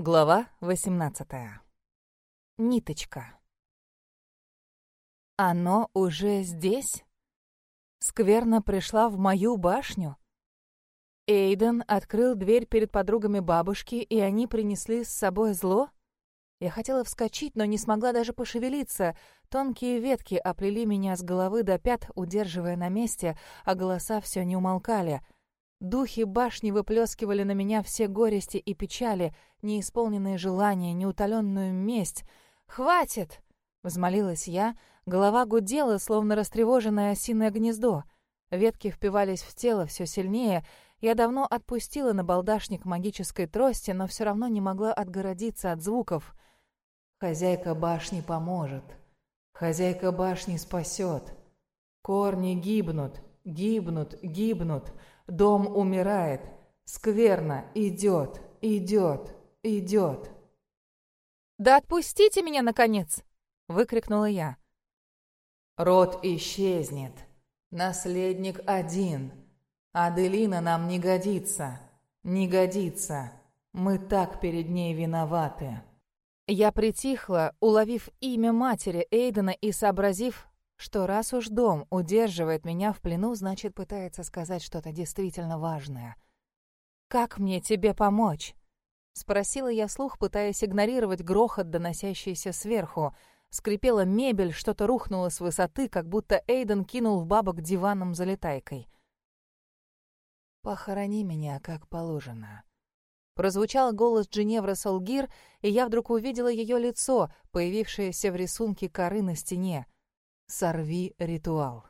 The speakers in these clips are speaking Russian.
Глава 18. Ниточка. Оно уже здесь? Скверно пришла в мою башню? Эйден открыл дверь перед подругами бабушки, и они принесли с собой зло? Я хотела вскочить, но не смогла даже пошевелиться. Тонкие ветки оплели меня с головы до пят, удерживая на месте, а голоса все не умолкали. Духи башни выплескивали на меня все горести и печали, неисполненные желания, неутоленную месть. «Хватит!» — взмолилась я. Голова гудела, словно растревоженное осиное гнездо. Ветки впивались в тело все сильнее. Я давно отпустила набалдашник магической трости, но все равно не могла отгородиться от звуков. «Хозяйка башни поможет. Хозяйка башни спасет. Корни гибнут, гибнут, гибнут. Дом умирает. Скверно идет, идет, идет». «Да отпустите меня, наконец!» — выкрикнула я. «Род исчезнет. Наследник один. Аделина нам не годится. Не годится. Мы так перед ней виноваты». Я притихла, уловив имя матери Эйдена и сообразив, что раз уж дом удерживает меня в плену, значит, пытается сказать что-то действительно важное. «Как мне тебе помочь?» — спросила я вслух, пытаясь игнорировать грохот, доносящийся сверху. Скрипела мебель, что-то рухнуло с высоты, как будто Эйден кинул в бабок диваном залетайкой. «Похорони меня, как положено». Прозвучал голос Джиневры Солгир, и я вдруг увидела ее лицо, появившееся в рисунке коры на стене. «Сорви ритуал».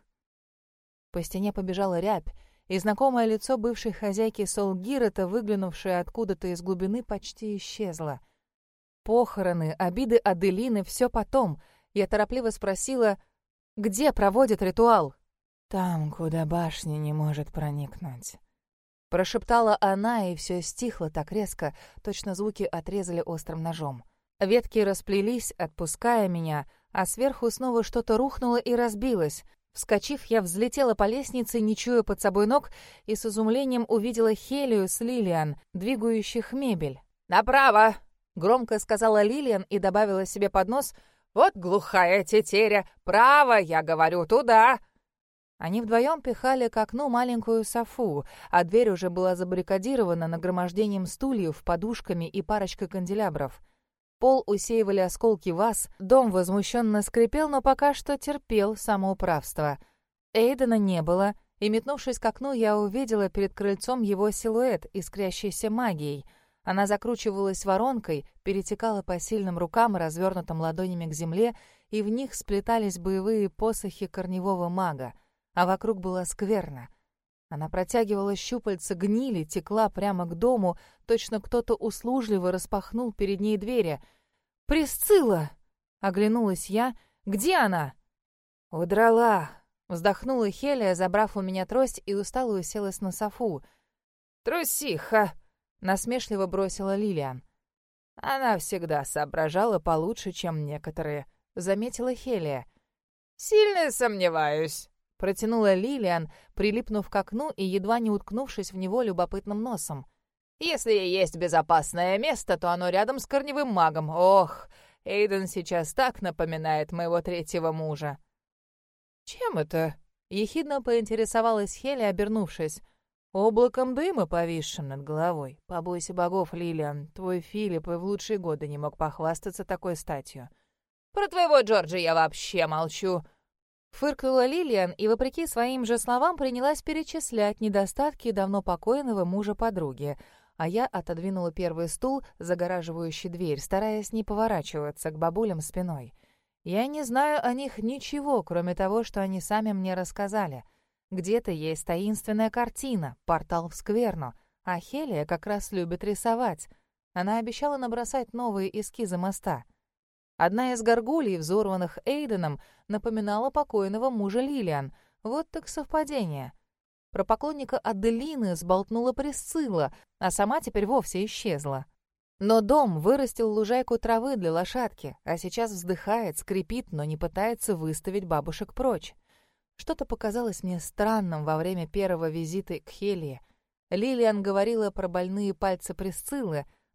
По стене побежала рябь, и знакомое лицо бывшей хозяйки Солгирета, выглянувшее откуда-то из глубины, почти исчезло. Похороны, обиды Аделины — все потом. Я торопливо спросила, где проводят ритуал? «Там, куда башня не может проникнуть». Прошептала она, и все стихло так резко, точно звуки отрезали острым ножом. Ветки расплелись, отпуская меня, а сверху снова что-то рухнуло и разбилось. Вскочив, я взлетела по лестнице, не чуя под собой ног, и с изумлением увидела Хелию с Лилиан, двигающих мебель. «Направо!» — громко сказала Лилиан и добавила себе под нос: «Вот глухая тетеря! Право, я говорю, туда!» Они вдвоем пихали к окну маленькую софу, а дверь уже была забаррикадирована нагромождением стульев, подушками и парочкой канделябров. Пол усеивали осколки ваз, дом возмущенно скрипел, но пока что терпел самоуправство. Эйдена не было, и, метнувшись к окну, я увидела перед крыльцом его силуэт, искрящийся магией. Она закручивалась воронкой, перетекала по сильным рукам, развернутым ладонями к земле, и в них сплетались боевые посохи корневого мага. А вокруг было скверно. Она протягивала щупальца гнили, текла прямо к дому, точно кто-то услужливо распахнул перед ней двери. «Присцилла!» — оглянулась я. «Где она?» «Удрала!» — вздохнула Хелия, забрав у меня трость, и устало уселась на софу. «Трусиха!» — насмешливо бросила Лилиан. «Она всегда соображала получше, чем некоторые», — заметила Хелия. «Сильно сомневаюсь», — протянула Лилиан, прилипнув к окну и едва не уткнувшись в него любопытным носом. «Если и есть безопасное место, то оно рядом с корневым магом. Ох, Эйден сейчас так напоминает моего третьего мужа». «Чем это?» — ехидно поинтересовалась Хелия, обернувшись. «Облаком дыма, повисшим над головой. Побойся богов, Лилиан, твой Филипп и в лучшие годы не мог похвастаться такой статью». «Про твоего Джорджа я вообще молчу», — фыркнула Лилиан и, вопреки своим же словам, принялась перечислять недостатки давно покойного мужа подруги, а я отодвинула первый стул, загораживающий дверь, стараясь не поворачиваться к бабулям спиной. Я не знаю о них ничего, кроме того, что они сами мне рассказали. Где-то есть таинственная картина, портал в скверну, а Хелия как раз любит рисовать. Она обещала набросать новые эскизы моста. Одна из горгулей, взорванных Эйденом, напоминала покойного мужа Лилиан. Вот так совпадение. Про поклонника Аделины сболтнула Присцилла, а сама теперь вовсе исчезла. Но дом вырастил лужайку травы для лошадки, а сейчас вздыхает, скрипит, но не пытается выставить бабушек прочь. Что-то показалось мне странным во время первого визита к Хелии. Лилиан говорила про больные пальцы Присциллы,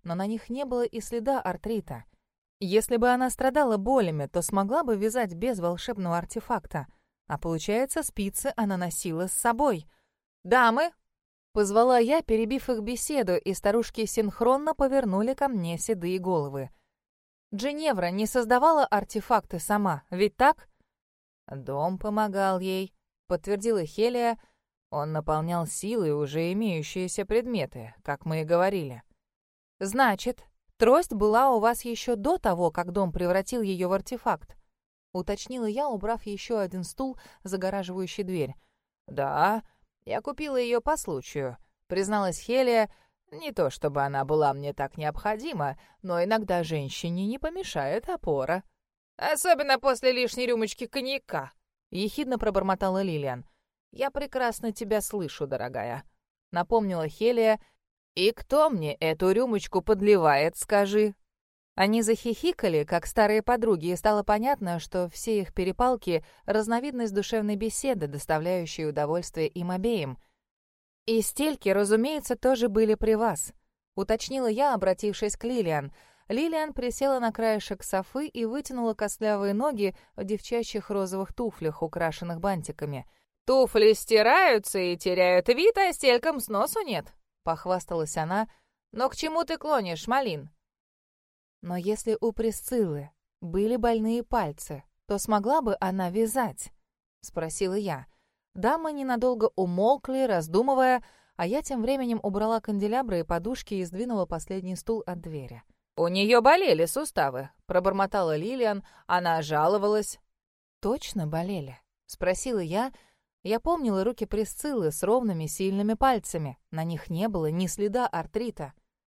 но на них не было и следа артрита. Если бы она страдала болями, то смогла бы вязать без волшебного артефакта. А получается, спицы она носила с собой. «Дамы!» — позвала я, перебив их беседу, и старушки синхронно повернули ко мне седые головы. Джиневра не создавала артефакты сама, ведь так? «Дом помогал ей», — подтвердила Хелия. «Он наполнял силой уже имеющиеся предметы, как мы и говорили». «Значит, трость была у вас еще до того, как дом превратил ее в артефакт?» — уточнила я, убрав еще один стул, загораживающий дверь. «Да, я купила ее по случаю», — призналась Хелия. «Не то чтобы она была мне так необходима, но иногда женщине не помешает опора». «Особенно после лишней рюмочки коньяка», — ехидно пробормотала Лилиан. «Я прекрасно тебя слышу, дорогая», — напомнила Хелия. «И кто мне эту рюмочку подливает, скажи?» Они захихикали, как старые подруги, и стало понятно, что все их перепалки — разновидность душевной беседы, доставляющей удовольствие им обеим. «И стельки, разумеется, тоже были при вас», — уточнила я, обратившись к Лилиан. Лилиан присела на краешек софы и вытянула костлявые ноги в девчачьих розовых туфлях, украшенных бантиками. «Туфли стираются и теряют вид, а стелькам сносу нет», — похвасталась она. «Но к чему ты клонишь, Малин?» «Но если у Присциллы были больные пальцы, то смогла бы она вязать?» — спросила я. Дамы ненадолго умолкли, раздумывая, а я тем временем убрала канделябры и подушки и сдвинула последний стул от двери. «У нее болели суставы», — пробормотала Лилиан. «Она жаловалась». «Точно болели?» — спросила я. Я помнила руки Присциллы с ровными сильными пальцами. На них не было ни следа артрита.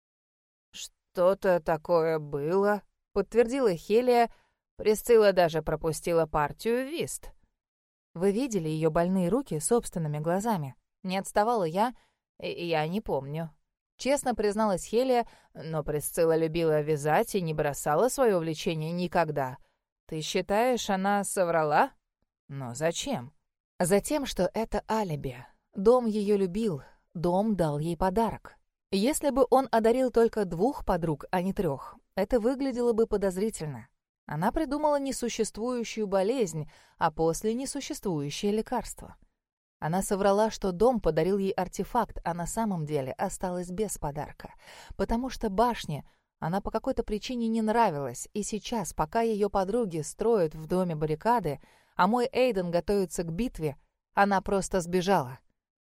«Что-то такое было», — подтвердила Хелия. Присцилла даже пропустила партию вист. «Вы видели ее больные руки собственными глазами?» Не отставала я. «Я не помню». Честно призналась Хелия, но Присцилла любила вязать и не бросала свое увлечение никогда. «Ты считаешь, она соврала?» «Но зачем?» «Затем, что это алиби. Дом ее любил, дом дал ей подарок. Если бы он одарил только 2 подруг, а не 3, это выглядело бы подозрительно. Она придумала несуществующую болезнь, а после несуществующее лекарство. Она соврала, что дом подарил ей артефакт, а на самом деле осталась без подарка. Потому что башне она по какой-то причине не нравилась, и сейчас, пока ее подруги строят в доме баррикады, а мой Эйден готовится к битве, она просто сбежала».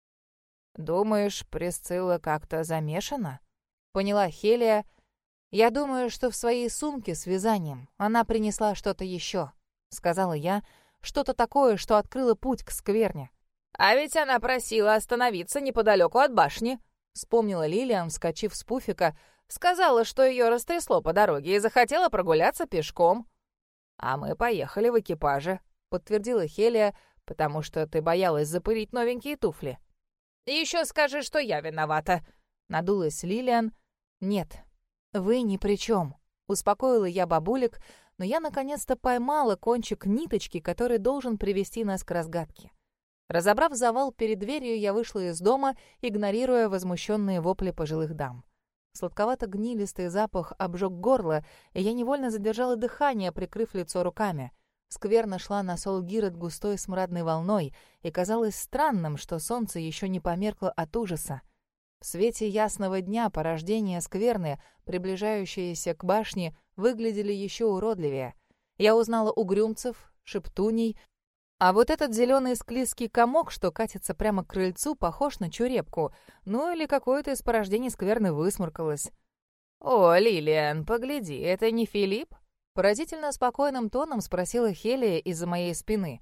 «Думаешь, Присцилла как-то замешана?» — поняла Хелия. «Я думаю, что в своей сумке с вязанием она принесла что-то еще», — сказала я, — «что-то такое, что открыло путь к скверне». «А ведь она просила остановиться неподалеку от башни», — вспомнила Лилиан, вскочив с пуфика. «Сказала, что ее растрясло по дороге и захотела прогуляться пешком». «А мы поехали в экипаже», — подтвердила Хелия, «потому что ты боялась запылить новенькие туфли». «Еще скажи, что я виновата», — надулась Лилиан. «Нет, вы ни при чем», — успокоила я бабулек, но я наконец-то поймала кончик ниточки, который должен привести нас к разгадке. Разобрав завал перед дверью, я вышла из дома, игнорируя возмущенные вопли пожилых дам. Сладковато-гнилистый запах обжег горло, и я невольно задержала дыхание, прикрыв лицо руками. Скверна шла на Солгирет густой смрадной волной, и казалось странным, что солнце еще не померкло от ужаса. В свете ясного дня порождения скверны, приближающиеся к башне, выглядели еще уродливее. Я узнала угрюмцев, шептуней, а вот этот зеленый склизкий комок, что катится прямо к крыльцу, похож на чурепку. Ну или какое-то из порождений скверны высморкалось. «О, Лилиан, погляди, это не Филипп?» Поразительно спокойным тоном спросила Хелия из-за моей спины.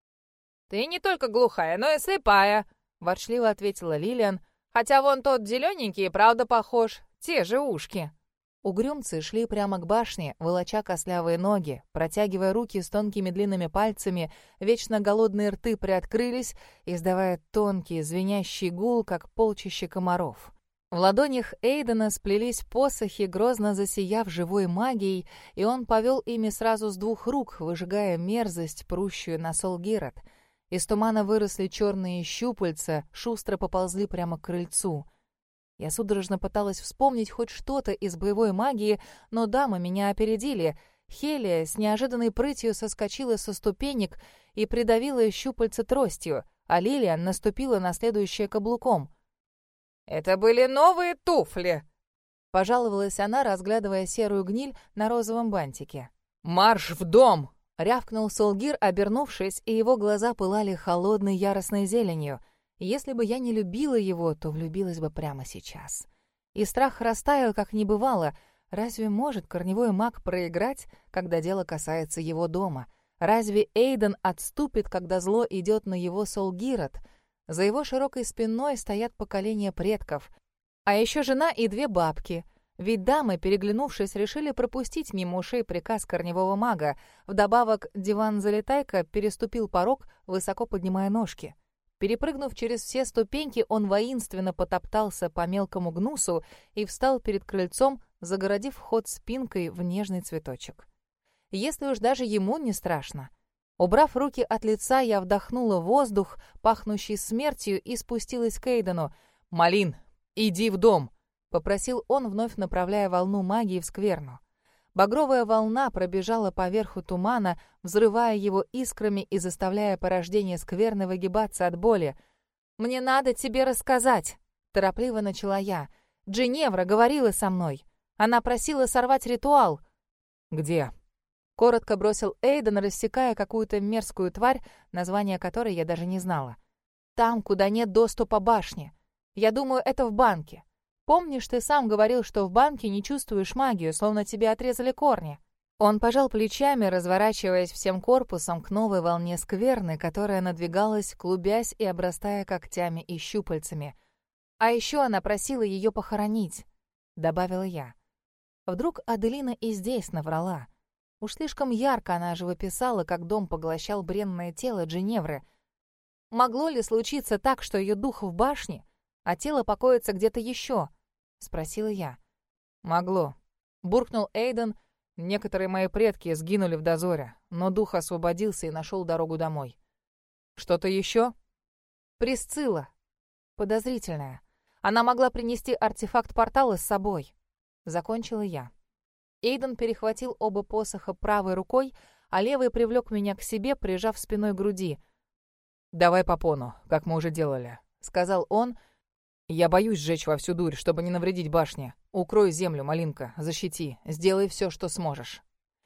«Ты не только глухая, но и слепая», — ворчливо ответила Лилиан. «Хотя вон тот зелененький, правда, похож. Те же ушки». Угрюмцы шли прямо к башне, волоча костлявые ноги, протягивая руки с тонкими длинными пальцами, вечно голодные рты приоткрылись, издавая тонкий звенящий гул, как полчище комаров. В ладонях Эйдена сплелись посохи, грозно засияв живой магией, и он повел ими сразу с 2 рук, выжигая мерзость, прущую на Солгирет. Из тумана выросли черные щупальца, шустро поползли прямо к крыльцу. Я судорожно пыталась вспомнить хоть что-то из боевой магии, но дамы меня опередили. Хелия с неожиданной прытью соскочила со ступенек и придавила щупальца тростью, а Лилиан наступила на следующее каблуком. «Это были новые туфли!» — пожаловалась она, разглядывая серую гниль на розовом бантике. «Марш в дом!» — рявкнул Солгир, обернувшись, и его глаза пылали холодной яростной зеленью. Если бы я не любила его, то влюбилась бы прямо сейчас. И страх растаял, как не бывало. Разве может корневой маг проиграть, когда дело касается его дома? Разве Эйден отступит, когда зло идет на его Солгирот? За его широкой спиной стоят поколения предков. А еще жена и две бабки. Ведь дамы, переглянувшись, решили пропустить мимо ушей приказ корневого мага. Вдобавок, диван-залетайка переступил порог, высоко поднимая ножки. Перепрыгнув через все ступеньки, он воинственно потоптался по мелкому гнусу и встал перед крыльцом, загородив вход спинкой в нежный цветочек. Если уж даже ему не страшно. Убрав руки от лица, я вдохнула воздух, пахнущий смертью, и спустилась к Эйдену. «Малин, иди в дом!» — попросил он, вновь направляя волну магии в скверну. Багровая волна пробежала по верху тумана, взрывая его искрами и заставляя порождение скверны выгибаться от боли. «Мне надо тебе рассказать!» — торопливо начала я. «Джиневра говорила со мной. Она просила сорвать ритуал». «Где?» — коротко бросил Эйден, рассекая какую-то мерзкую тварь, название которой я даже не знала. «Там, куда нет доступа башни. Я думаю, это в банке. Помнишь, ты сам говорил, что в банке не чувствуешь магию, словно тебе отрезали корни?» Он пожал плечами, разворачиваясь всем корпусом к новой волне скверны, которая надвигалась, клубясь и обрастая когтями и щупальцами. «А еще она просила ее похоронить», — добавила я. Вдруг Аделина и здесь наврала. Уж слишком ярко она живописала, как дом поглощал бренное тело Джиневры. Могло ли случиться так, что ее дух в башне, а тело покоится где-то еще? — спросила я. «Могло», — буркнул Эйден. «Некоторые мои предки сгинули в дозоре, но дух освободился и нашел дорогу домой». «Что-то еще?» «Присцилла. Подозрительная. Она могла принести артефакт портала с собой». Закончила я. Эйден перехватил оба посоха правой рукой, а левый привлек меня к себе, прижав спиной к груди. «Давай по пону, как мы уже делали», — сказал он. «Я боюсь сжечь во всю дурь, чтобы не навредить башне. Укрой землю, Малинка, защити, сделай все, что сможешь».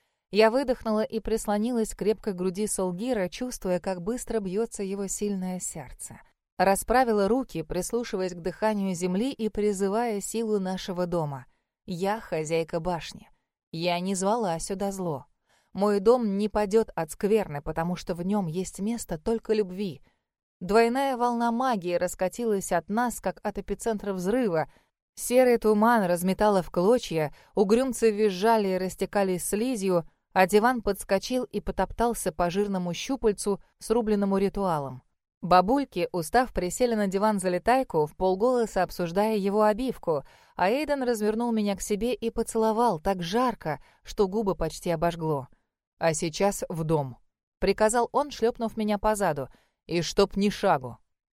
Я выдохнула и прислонилась к крепкой груди Солгира, чувствуя, как быстро бьется его сильное сердце. Расправила руки, прислушиваясь к дыханию земли и призывая силу нашего дома. Я хозяйка башни. Я не звала сюда зло. Мой дом не падет от скверны, потому что в нем есть место только любви. Двойная волна магии раскатилась от нас, как от эпицентра взрыва. Серый туман разметало в клочья, угрюмцы визжали и растекались слизью, а диван подскочил и потоптался по жирному щупальцу, срубленному ритуалом. Бабульки, устав, присели на диван-залетайку, вполголоса обсуждая его обивку, а Эйден развернул меня к себе и поцеловал так жарко, что губы почти обожгло. «А сейчас в дом», — приказал он, шлепнув меня по заду, — «и чтоб ни шагу».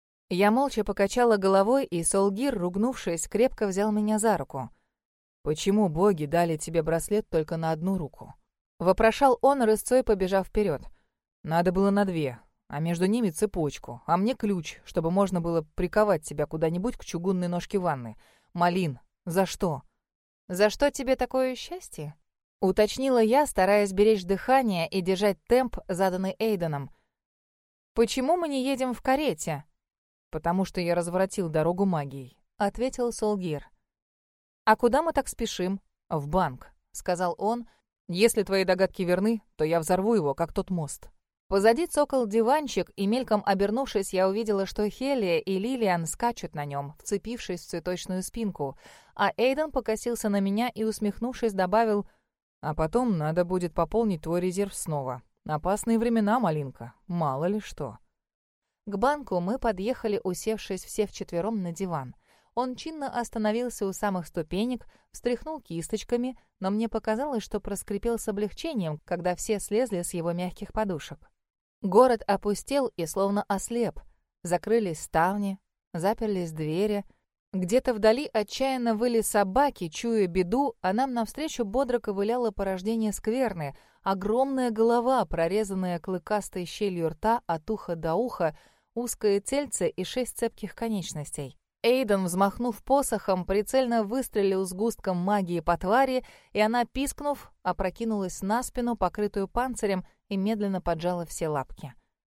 Я молча покачала головой, и Солгир, ругнувшись, крепко взял меня за руку. «Почему боги дали тебе браслет только на одну руку?» — вопрошал он, рысцой побежав вперед. «Надо было на две, а между ними цепочку, а мне ключ, чтобы можно было приковать тебя куда-нибудь к чугунной ножке ванны. Малин, за что?» «За что тебе такое счастье?» — уточнила я, стараясь беречь дыхание и держать темп, заданный Эйденом. «Почему мы не едем в карете?» «Потому что я разворотил дорогу магией», — ответил Солгир. «А куда мы так спешим?» «В банк», — сказал он. «Если твои догадки верны, то я взорву его, как тот мост». Позади цокал диванчик, и мельком обернувшись, я увидела, что Хелия и Лилиан скачут на нем, вцепившись в цветочную спинку. А Эйден покосился на меня и, усмехнувшись, добавил: «А потом надо будет пополнить твой резерв снова. Опасные времена, Малинка, мало ли что». К банку мы подъехали, усевшись все вчетвером на диван. Он чинно остановился у самых ступенек, встряхнул кисточками, но мне показалось, что проскрипел с облегчением, когда все слезли с его мягких подушек. Город опустел и словно ослеп. Закрылись ставни, заперлись двери. Где-то вдали отчаянно выли собаки, чуя беду, а нам навстречу бодро ковыляло порождение скверны, огромная голова, прорезанная клыкастой щелью рта от уха до уха, узкое тельце и 6 цепких конечностей. Эйден, взмахнув посохом, прицельно выстрелил сгустком магии по твари, и она, пискнув, опрокинулась на спину, покрытую панцирем, и медленно поджала все лапки.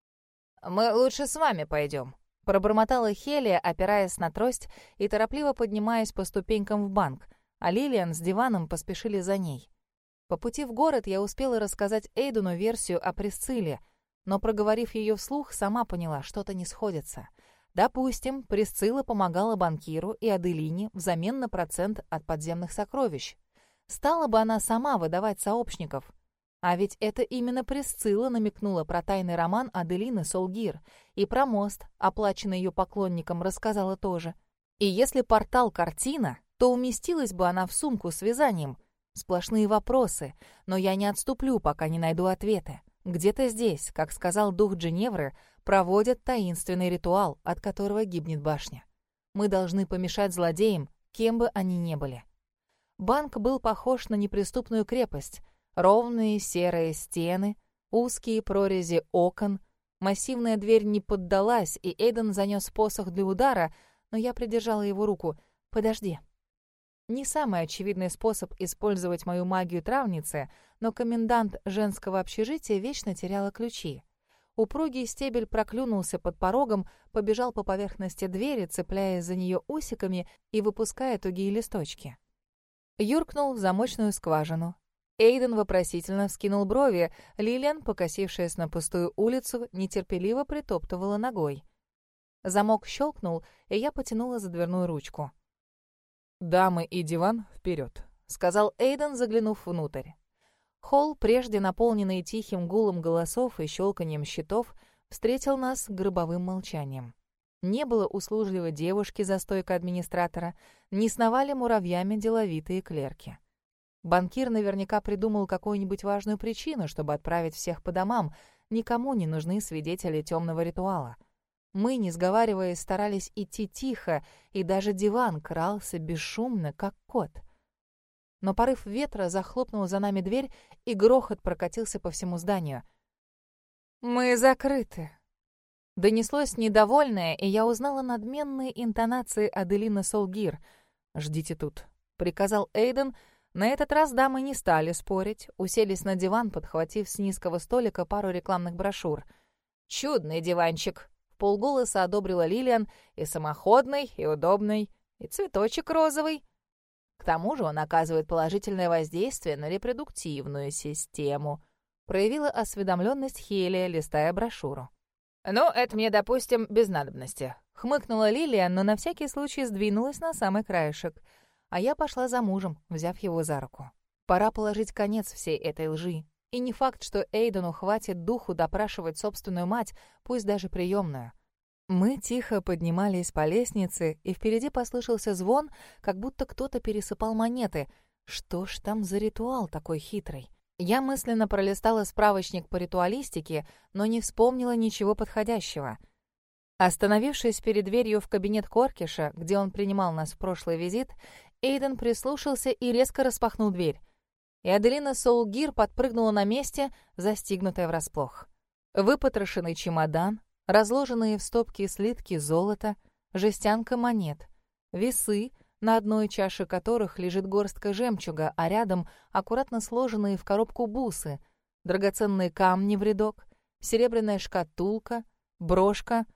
«Мы лучше с вами пойдем», — пробормотала Хелия, опираясь на трость и торопливо поднимаясь по ступенькам в банк, а Лилиан с диваном поспешили за ней. По пути в город я успела рассказать Эйдену версию о Присцилле, но, проговорив ее вслух, сама поняла, что-то не сходится. Допустим, Присцилла помогала банкиру и Аделине взамен на процент от подземных сокровищ. Стала бы она сама выдавать сообщников. А ведь это именно Присцилла намекнула про тайный роман Аделины Солгир, и про мост, оплаченный ее поклонникам, рассказала тоже. И если портал — картина, то уместилась бы она в сумку с вязанием. Сплошные вопросы, но я не отступлю, пока не найду ответы. Где-то здесь, как сказал дух Джиневры, проводят таинственный ритуал, от которого гибнет башня. Мы должны помешать злодеям, кем бы они ни были. Банк был похож на неприступную крепость. Ровные серые стены, узкие прорези окон. Массивная дверь не поддалась, и Эйден занес посох для удара, но я придержала его руку. «Подожди». Не самый очевидный способ использовать мою магию травницы, но комендант женского общежития вечно теряла ключи. Упругий стебель проклюнулся под порогом, побежал по поверхности двери, цепляясь за нее усиками и выпуская тугие листочки. Юркнул в замочную скважину. Эйден вопросительно вскинул брови, Лилиан, покосившаяся на пустую улицу, нетерпеливо притоптывала ногой. Замок щелкнул, и я потянула за дверную ручку. «Дамы и диван, вперед», — сказал Эйден, заглянув внутрь. Холл, прежде наполненный тихим гулом голосов и щелканием щитов, встретил нас гробовым молчанием. Не было услужливой девушки за стойкой администратора, не сновали муравьями деловитые клерки. Банкир наверняка придумал какую-нибудь важную причину, чтобы отправить всех по домам. Никому не нужны свидетели темного ритуала. Мы, не сговариваясь, старались идти тихо, и даже диван крался бесшумно, как кот. Но порыв ветра захлопнул за нами дверь, и грохот прокатился по всему зданию. «Мы закрыты!» Донеслось недовольное, и я узнала надменные интонации Аделины Солгир. «Ждите тут», — приказал Эйден. На этот раз дамы не стали спорить, уселись на диван, подхватив с низкого столика пару рекламных брошюр. «Чудный диванчик!» — вполголоса одобрила Лилиан. «И самоходный, и удобный, и цветочек розовый. К тому же он оказывает положительное воздействие на репродуктивную систему», — проявила осведомленность Хелия, листая брошюру. «Ну, это мне, допустим, без надобности», — хмыкнула Лилиан, но на всякий случай сдвинулась на самый краешек. А я пошла за мужем, взяв его за руку. Пора положить конец всей этой лжи. И не факт, что Эйдену хватит духу допрашивать собственную мать, пусть даже приемную. Мы тихо поднимались по лестнице, и впереди послышался звон, как будто кто-то пересыпал монеты. Что ж там за ритуал такой хитрый? Я мысленно пролистала справочник по ритуалистике, но не вспомнила ничего подходящего. Остановившись перед дверью в кабинет Коркиша, где он принимал нас в прошлый визит, Эйден прислушался и резко распахнул дверь. И Аделина Солгир подпрыгнула на месте, застигнутая врасплох. Выпотрошенный чемодан, разложенные в стопки слитки золота, жестянка монет, весы, на одной чаше которых лежит горстка жемчуга, а рядом аккуратно сложенные в коробку бусы, драгоценные камни в рядок, серебряная шкатулка, брошка.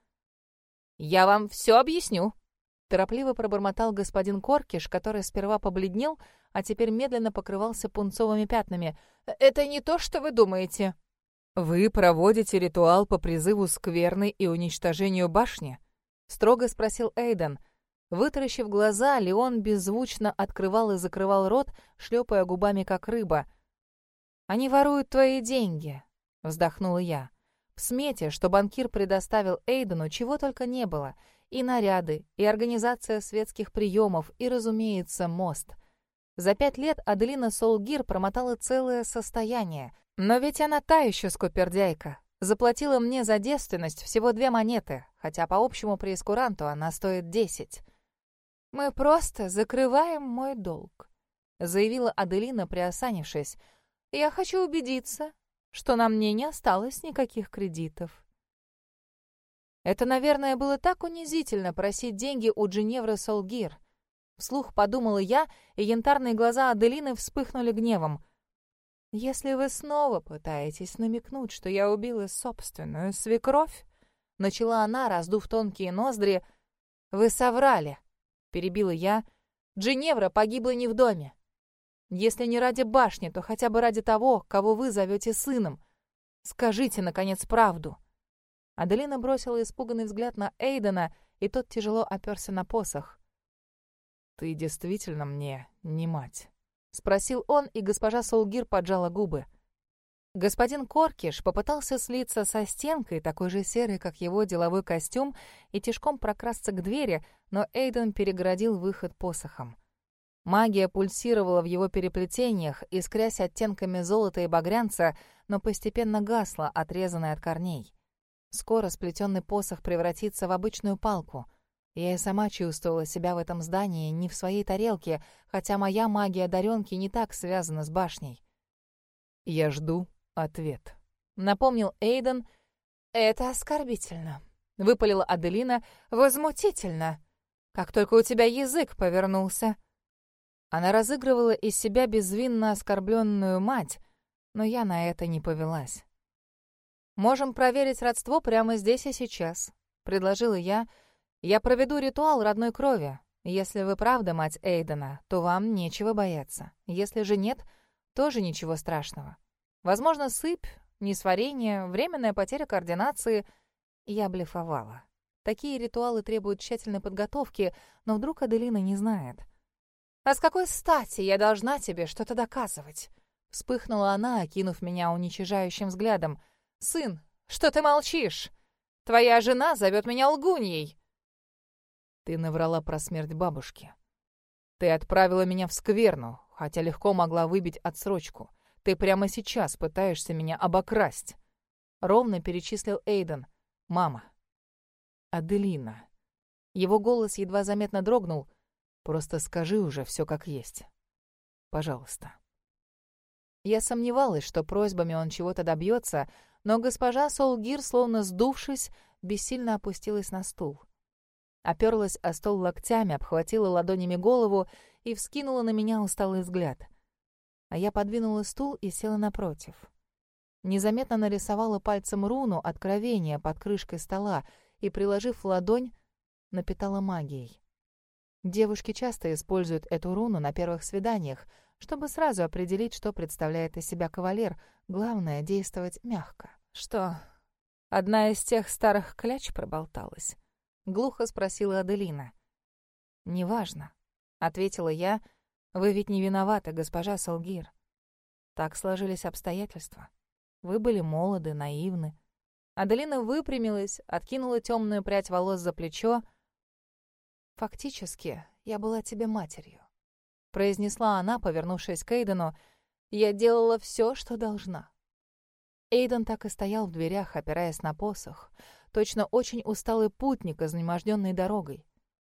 «Я вам все объясню», — торопливо пробормотал господин Коркиш, который сперва побледнел, а теперь медленно покрывался пунцовыми пятнами. «Это не то, что вы думаете». «Вы проводите ритуал по призыву скверны и уничтожению башни?» — строго спросил Эйден. Вытаращив глаза, Леон беззвучно открывал и закрывал рот, шлепая губами, как рыба. «Они воруют твои деньги», — вздохнула я. В смете, что банкир предоставил Эйдену, чего только не было. И наряды, и организация светских приемов, и, разумеется, мост. За 5 лет Аделина Солгир промотала целое состояние. Но ведь она та еще скупердяйка. Заплатила мне за девственность всего 2 монеты, хотя по общему прейскуранту она стоит 10. «Мы просто закрываем мой долг», — заявила Аделина, приосанившись. «Я хочу убедиться, что на мне не осталось никаких кредитов». Это, наверное, было так унизительно просить деньги у Джиневры Солгир. Вслух подумала я, и янтарные глаза Аделины вспыхнули гневом. «Если вы снова пытаетесь намекнуть, что я убила собственную свекровь», — начала она, раздув тонкие ноздри, — «вы соврали», — перебила я. «Джиневра погибла не в доме. Если не ради башни, то хотя бы ради того, кого вы зовете сыном. Скажите, наконец, правду». Аделина бросила испуганный взгляд на Эйдена, и тот тяжело оперся на посох. «Ты действительно мне не мать?» — спросил он, и госпожа Солгир поджала губы. Господин Коркиш попытался слиться со стенкой, такой же серой, как его деловой костюм, и тишком прокрасться к двери, но Эйден перегородил выход посохом. Магия пульсировала в его переплетениях, искрясь оттенками золота и багрянца, но постепенно гасла, отрезанная от корней. Скоро сплетенный посох превратится в обычную палку. Я и сама чувствовала себя в этом здании не в своей тарелке, хотя моя магия одаренки не так связана с башней. «Я жду ответ», — напомнил Эйден. «Это оскорбительно», — выпалила Аделина. «Возмутительно. Как только у тебя язык повернулся». Она разыгрывала из себя безвинно оскорбленную мать, но я на это не повелась. «Можем проверить родство прямо здесь и сейчас», — предложила я. «Я проведу ритуал родной крови. Если вы правда мать Эйдена, то вам нечего бояться. Если же нет, тоже ничего страшного. Возможно, сыпь, несварение, временная потеря координации». Я блефовала. Такие ритуалы требуют тщательной подготовки, но вдруг Аделина не знает. «А с какой стати я должна тебе что-то доказывать?» Вспыхнула она, окинув меня уничижающим взглядом. «Сын, что ты молчишь? Твоя жена зовет меня лгуньей». «Ты наврала про смерть бабушки. Ты отправила меня в скверну, хотя легко могла выбить отсрочку. Ты прямо сейчас пытаешься меня обокрасть», — ровно перечислил Эйден. «Мама». «Аделина». Его голос едва заметно дрогнул. «Просто скажи уже все как есть. Пожалуйста». Я сомневалась, что просьбами он чего-то добьется, но госпожа Солгир, словно сдувшись, бессильно опустилась на стул. Оперлась о стол локтями, обхватила ладонями голову и вскинула на меня усталый взгляд. А я подвинула стул и села напротив. Незаметно нарисовала пальцем руну откровения под крышкой стола и, приложив ладонь, напитала магией. Девушки часто используют эту руну на первых свиданиях, чтобы сразу определить, что представляет из себя кавалер. Главное — действовать мягко. «Что, одна из тех старых кляч проболталась?» — глухо спросила Аделина. «Неважно», — ответила я. «Вы ведь не виноваты, госпожа Солгир. Так сложились обстоятельства. Вы были молоды, наивны». Аделина выпрямилась, откинула темную прядь волос за плечо. «Фактически, я была тебе матерью», — произнесла она, повернувшись к Эйдену. «Я делала все, что должна». Эйден так и стоял в дверях, опираясь на посох, точно очень усталый путник, изнеможденный дорогой.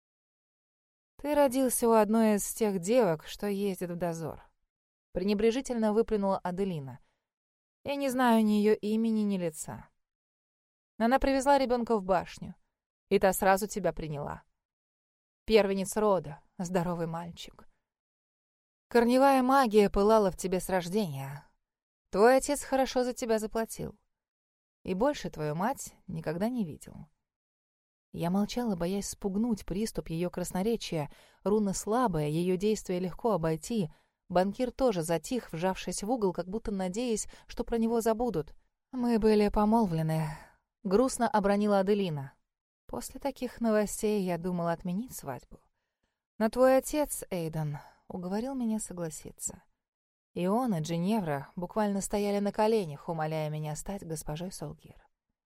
«Ты родился у одной из тех девок, что ездит в дозор», — пренебрежительно выплюнула Аделина. «Я не знаю ни ее имени, ни лица. Она привезла ребенка в башню, и та сразу тебя приняла. Первенец рода, здоровый мальчик. Корневая магия пылала в тебе с рождения. Твой отец хорошо за тебя заплатил. И больше твою мать никогда не видел». Я молчала, боясь спугнуть приступ ее красноречия. Руна слабая, ее действие легко обойти. Банкир тоже затих, вжавшись в угол, как будто надеясь, что про него забудут. «Мы были помолвлены», — грустно обронила Аделина. «После таких новостей я думала отменить свадьбу. Но твой отец, Эйден, уговорил меня согласиться. И он, и Джиневра буквально стояли на коленях, умоляя меня стать госпожой Солгир».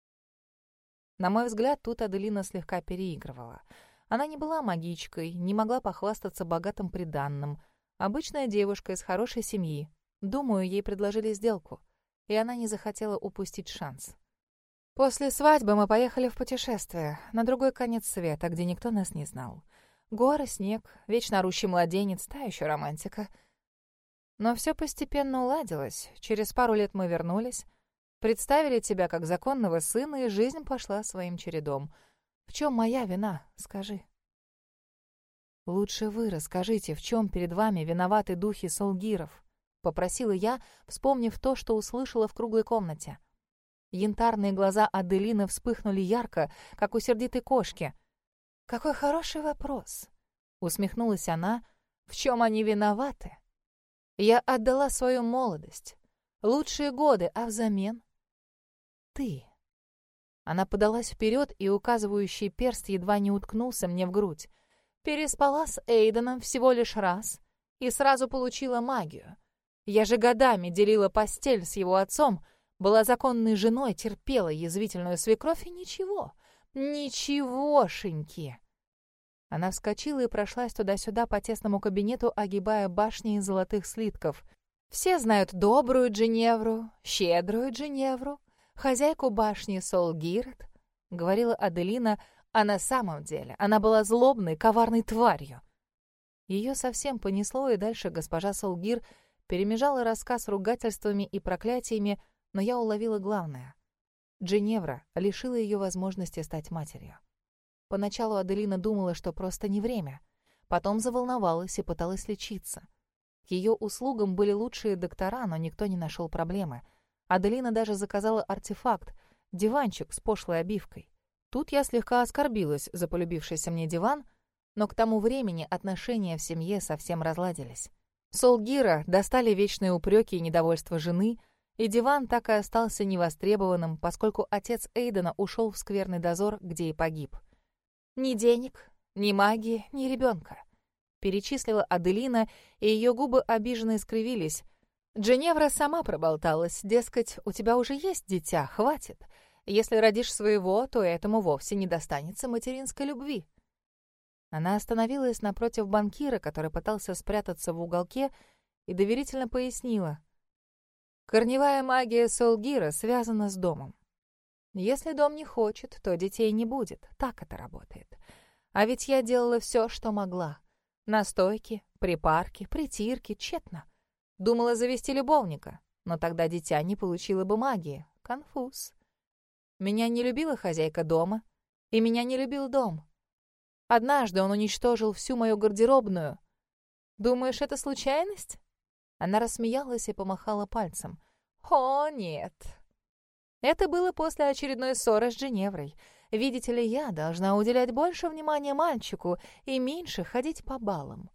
На мой взгляд, тут Аделина слегка переигрывала. Она не была магичкой, не могла похвастаться богатым приданным. Обычная девушка из хорошей семьи. Думаю, ей предложили сделку, и она не захотела упустить шанс. После свадьбы мы поехали в путешествие на другой конец света, где никто нас не знал. Горы, снег, вечно орущий младенец, та еще романтика. Но все постепенно уладилось. Через пару лет мы вернулись, представили тебя как законного сына, и жизнь пошла своим чередом. В чем моя вина, скажи? Лучше вы расскажите, в чем перед вами виноваты духи Солгиров, попросила я, вспомнив то, что услышала в круглой комнате. Янтарные глаза Аделины вспыхнули ярко, как у сердитой кошки. «Какой хороший вопрос!» — усмехнулась она. «В чем они виноваты? Я отдала свою молодость, лучшие годы, а взамен ты». Она подалась вперед, и указывающий перст едва не уткнулся мне в грудь. «Переспала с Эйденом всего лишь раз и сразу получила магию. Я же годами делила постель с его отцом, была законной женой, терпела язвительную свекровь, и ничего, ничегошеньки». Она вскочила и прошлась туда-сюда по тесному кабинету, огибая башни из золотых слитков. «Все знают добрую Джиневру, щедрую Джиневру, хозяйку башни Солгирд», — говорила Аделина, а на самом деле она была злобной, коварной тварью. Ее совсем понесло, и дальше госпожа Солгир перемежала рассказ ругательствами и проклятиями, но я уловила главное. Джиневра лишила ее возможности стать матерью. Поначалу Аделина думала, что просто не время. Потом заволновалась и пыталась лечиться. К ее услугам были лучшие доктора, но никто не нашел проблемы. Аделина даже заказала артефакт — диванчик с пошлой обивкой. Тут я слегка оскорбилась за полюбившийся мне диван, но к тому времени отношения в семье совсем разладились. Солгира достали вечные упреки и недовольство жены, и диван так и остался невостребованным, поскольку отец Эйдена ушел в скверный дозор, где и погиб. «Ни денег, ни магии, ни ребенка», — перечислила Аделина, и ее губы обиженно искривились. Джиневра сама проболталась, дескать, у тебя уже есть дитя, хватит. Если родишь своего, то этому вовсе не достанется материнской любви. Она остановилась напротив банкира, который пытался спрятаться в уголке, и доверительно пояснила. Корневая магия Солгира связана с домом. Если дом не хочет, то детей не будет. Так это работает. А ведь я делала все, что могла. Настойки, припарки, притирки, тщетно. Думала завести любовника, но тогда дитя не получило бы магии. Конфуз. Меня не любила хозяйка дома, и меня не любил дом. Однажды он уничтожил всю мою гардеробную. Думаешь, это случайность? Она рассмеялась и помахала пальцем. О, нет. Это было после очередной ссоры с Джиневрой. Видите ли, я должна уделять больше внимания мальчику и меньше ходить по балам.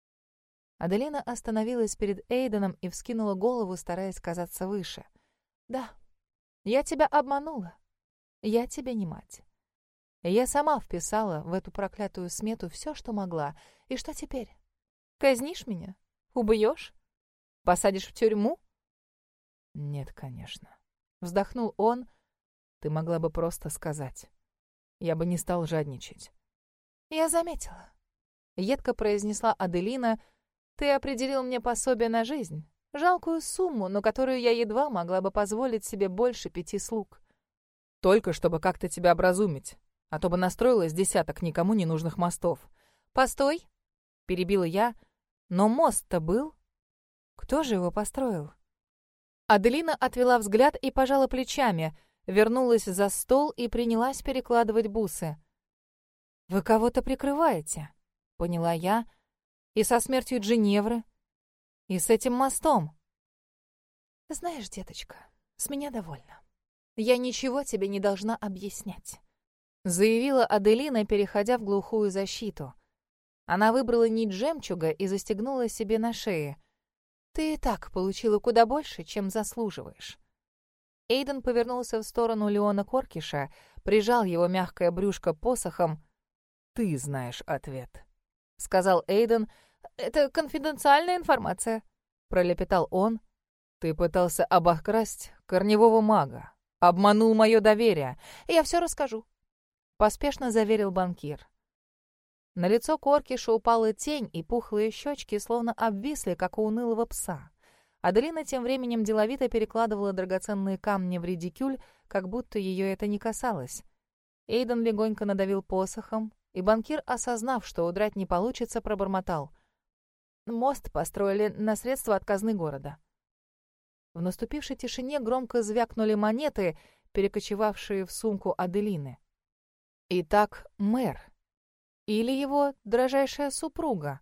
Аделина остановилась перед Эйденом и вскинула голову, стараясь казаться выше. «Да, я тебя обманула. Я тебе не мать. Я сама вписала в эту проклятую смету все, что могла. И что теперь? Казнишь меня? Убьешь? Посадишь в тюрьму?» «Нет, конечно». Вздохнул он. «Ты могла бы просто сказать. Я бы не стал жадничать». «Я заметила», — едко произнесла Аделина. «Ты определил мне пособие на жизнь. Жалкую сумму, но которую я едва могла бы позволить себе больше 5 слуг. Только чтобы как-то тебя образумить, а то бы настроилось десяток никому не нужных мостов». «Постой», — перебила я. «Но мост-то был. Кто же его построил?» Аделина отвела взгляд и пожала плечами, вернулась за стол и принялась перекладывать бусы. «Вы кого-то прикрываете», — поняла я, — «и со смертью Джиневры, и с этим мостом». «Знаешь, деточка, с меня довольно. Я ничего тебе не должна объяснять», — заявила Аделина, переходя в глухую защиту. Она выбрала нить жемчуга и застегнула себе на шее. «Ты и так получила куда больше, чем заслуживаешь». Эйден повернулся в сторону Леона Коркиша, прижал его мягкое брюшко посохом. «Ты знаешь ответ», — сказал Эйден. «Это конфиденциальная информация», — пролепетал он. «Ты пытался обокрасть корневого мага, обманул мое доверие. Я все расскажу», — поспешно заверил банкир. На лицо Коркиша упала тень, и пухлые щечки словно обвисли, как у унылого пса. Аделина тем временем деловито перекладывала драгоценные камни в редикюль, как будто ее это не касалось. Эйден легонько надавил посохом, и банкир, осознав, что удрать не получится, пробормотал: «Мост построили на средства от казны города». В наступившей тишине громко звякнули монеты, перекочевавшие в сумку Аделины. Итак, мэр. Или его дрожайшая супруга.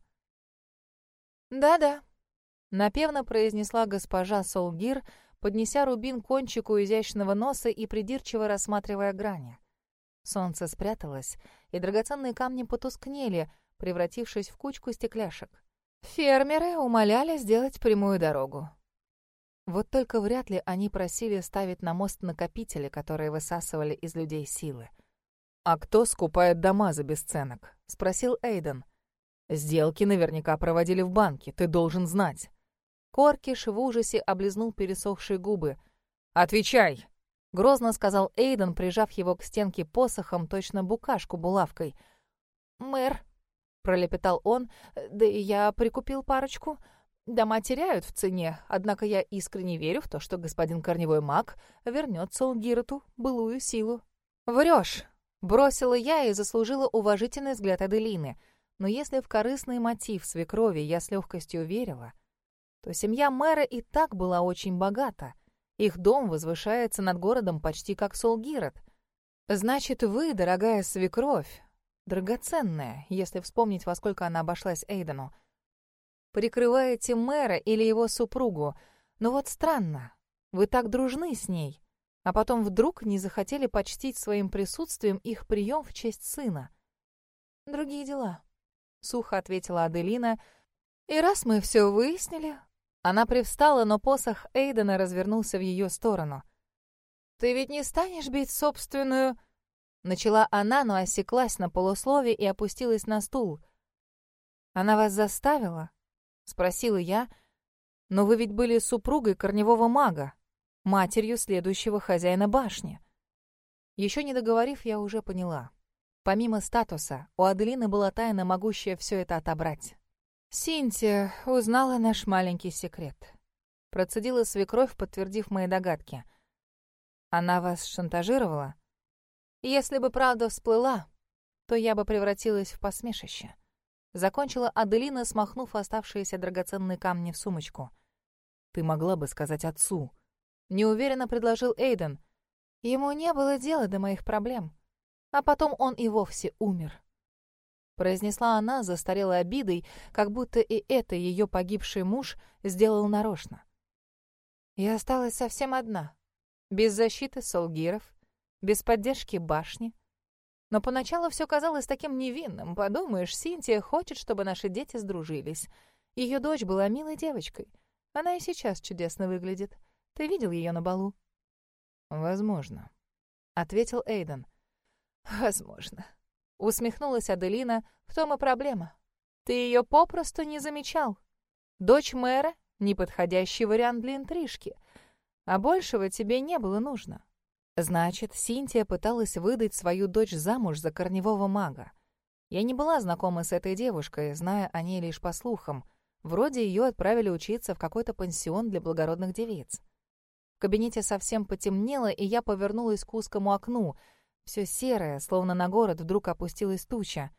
«Да-да», — напевно произнесла госпожа Солгир, поднеся рубин к кончику изящного носа и придирчиво рассматривая грани. Солнце спряталось, и драгоценные камни потускнели, превратившись в кучку стекляшек. Фермеры умоляли сделать прямую дорогу. Вот только вряд ли они просили ставить на мост накопители, которые высасывали из людей силы. «А кто скупает дома за бесценок?» — спросил Эйден. «Сделки наверняка проводили в банке, ты должен знать». Коркиш в ужасе облизнул пересохшие губы. «Отвечай!» — грозно сказал Эйден, прижав его к стенке посохом, точно букашку булавкой. «Мэр», — пролепетал он, — «да и я прикупил парочку. Дома теряют в цене, однако я искренне верю в то, что господин корневой маг вернет Солгироту былую силу». «Врешь!» — бросила я и заслужила уважительный взгляд Аделины. Но если в корыстный мотив свекрови я с легкостью верила, то семья мэра и так была очень богата. Их дом возвышается над городом почти как Солгирот. Значит, вы, дорогая свекровь, драгоценная, если вспомнить, во сколько она обошлась Эйдену, прикрываете мэра или его супругу. Но вот странно, вы так дружны с ней, а потом вдруг не захотели почтить своим присутствием их прием в честь сына. «Другие дела», — сухо ответила Аделина. «И раз мы все выяснили...» Она привстала, но посох Эйдена развернулся в ее сторону. «Ты ведь не станешь бить собственную...» Начала она, но осеклась на полуслове и опустилась на стул. «Она вас заставила?» — спросила я. «Но вы ведь были супругой корневого мага, матерью следующего хозяина башни». Еще не договорив, я уже поняла. Помимо статуса, у Аделины была тайна, могущая все это отобрать. «Синтия узнала наш маленький секрет», — процедила свекровь, подтвердив мои догадки. «Она вас шантажировала? Если бы правда всплыла, то я бы превратилась в посмешище». Закончила Аделина, смахнув оставшиеся драгоценные камни в сумочку. «Ты могла бы сказать отцу», — неуверенно предложил Эйден. «Ему не было дела до моих проблем. А потом он и вовсе умер», — произнесла она с застарелой обидой, как будто и это ее погибший муж сделал нарочно. Я осталась совсем одна, без защиты Солгиров, без поддержки башни. Но поначалу все казалось таким невинным. Подумаешь, Синтия хочет, чтобы наши дети сдружились. Ее дочь была милой девочкой. Она и сейчас чудесно выглядит. Ты видел ее на балу? «Возможно», — ответил Эйден. «Возможно», — усмехнулась Аделина. «В том и проблема. Ты ее попросту не замечал. Дочь мэра — неподходящий вариант для интрижки, а большего тебе не было нужно». Значит, Синтия пыталась выдать свою дочь замуж за корневого мага. Я не была знакома с этой девушкой, зная о ней лишь по слухам. Вроде ее отправили учиться в какой-то пансион для благородных девиц. В кабинете совсем потемнело, и я повернулась к узкому окну. Все серое, словно на город вдруг опустилась туча.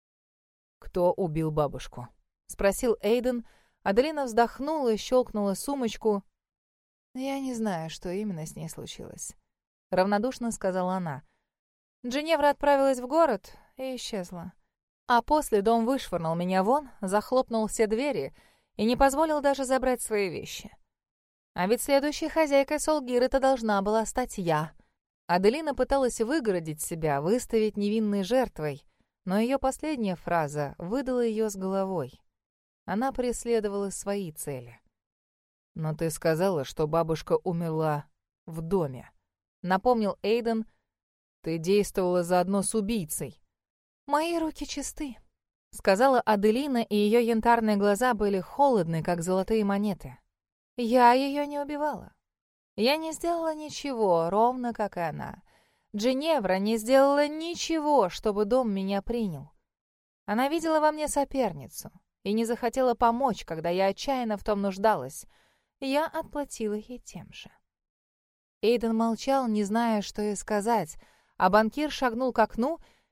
«Кто убил бабушку?» — спросил Эйден. Аделина вздохнула и щелкнула сумочку. «Я не знаю, что именно с ней случилось», — равнодушно сказала она. «Джиневра отправилась в город и исчезла. А после дом вышвырнул меня вон, захлопнул все двери и не позволил даже забрать свои вещи. А ведь следующей хозяйкой Солгирыта должна была стать я». Аделина пыталась выгородить себя, выставить невинной жертвой, но ее последняя фраза выдала ее с головой. Она преследовала свои цели. «Но ты сказала, что бабушка умерла в доме», — напомнил Эйден. «Ты действовала заодно с убийцей». «Мои руки чисты», — сказала Аделина, и ее янтарные глаза были холодны, как золотые монеты. «Я ее не убивала. Я не сделала ничего, ровно как и она. Джиневра не сделала ничего, чтобы дом меня принял. Она видела во мне соперницу и не захотела помочь, когда я отчаянно в том нуждалась. Я отплатила ей тем же». Эйден молчал, не зная, что и сказать, а банкир шагнул к окну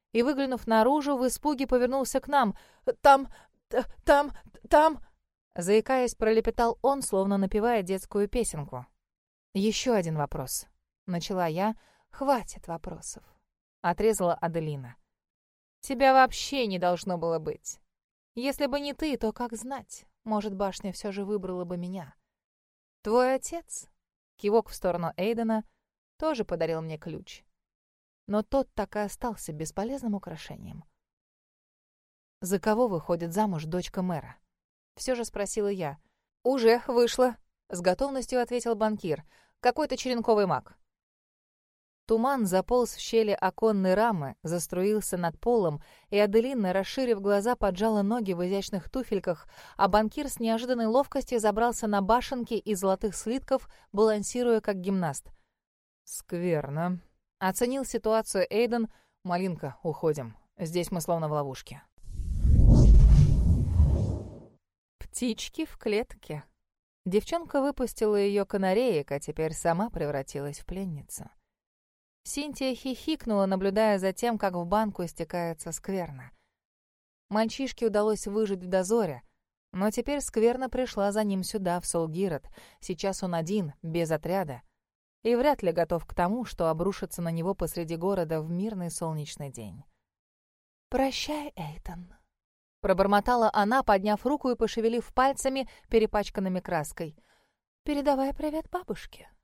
и, выглянув наружу, в испуге повернулся к нам. «Там... там...» Заикаясь, пролепетал он, словно напевая детскую песенку. «Еще один вопрос», — начала я. «Хватит вопросов», — отрезала Аделина. «Тебя вообще не должно было быть. Если бы не ты, то как знать? Может, башня все же выбрала бы меня. Твой отец», — кивок в сторону Эйдена, — «тоже подарил мне ключ. Но тот так и остался бесполезным украшением». «За кого выходит замуж дочка мэра?» Все же спросила я. «Уже вышла», — с готовностью ответил банкир. «Какой-то черенковый маг». Туман заполз в щели оконной рамы, заструился над полом, и Аделина, расширив глаза, поджала ноги в изящных туфельках, а банкир с неожиданной ловкостью забрался на башенки из золотых слитков, балансируя как гимнаст. «Скверно», — оценил ситуацию Эйден. «Малинка, уходим. Здесь мы словно в ловушке». Птички в клетке. Девчонка выпустила ее канареек, а теперь сама превратилась в пленницу. Синтия хихикнула, наблюдая за тем, как в банку истекается скверна. Мальчишке удалось выжить в дозоре, но теперь скверна пришла за ним сюда, в Солгирот. Сейчас он один, без отряда, и вряд ли готов к тому, что обрушится на него посреди города в мирный солнечный день. «Прощай, Эйтон», — пробормотала она, подняв руку и пошевелив пальцами, перепачканными краской. «Передавай привет бабушке».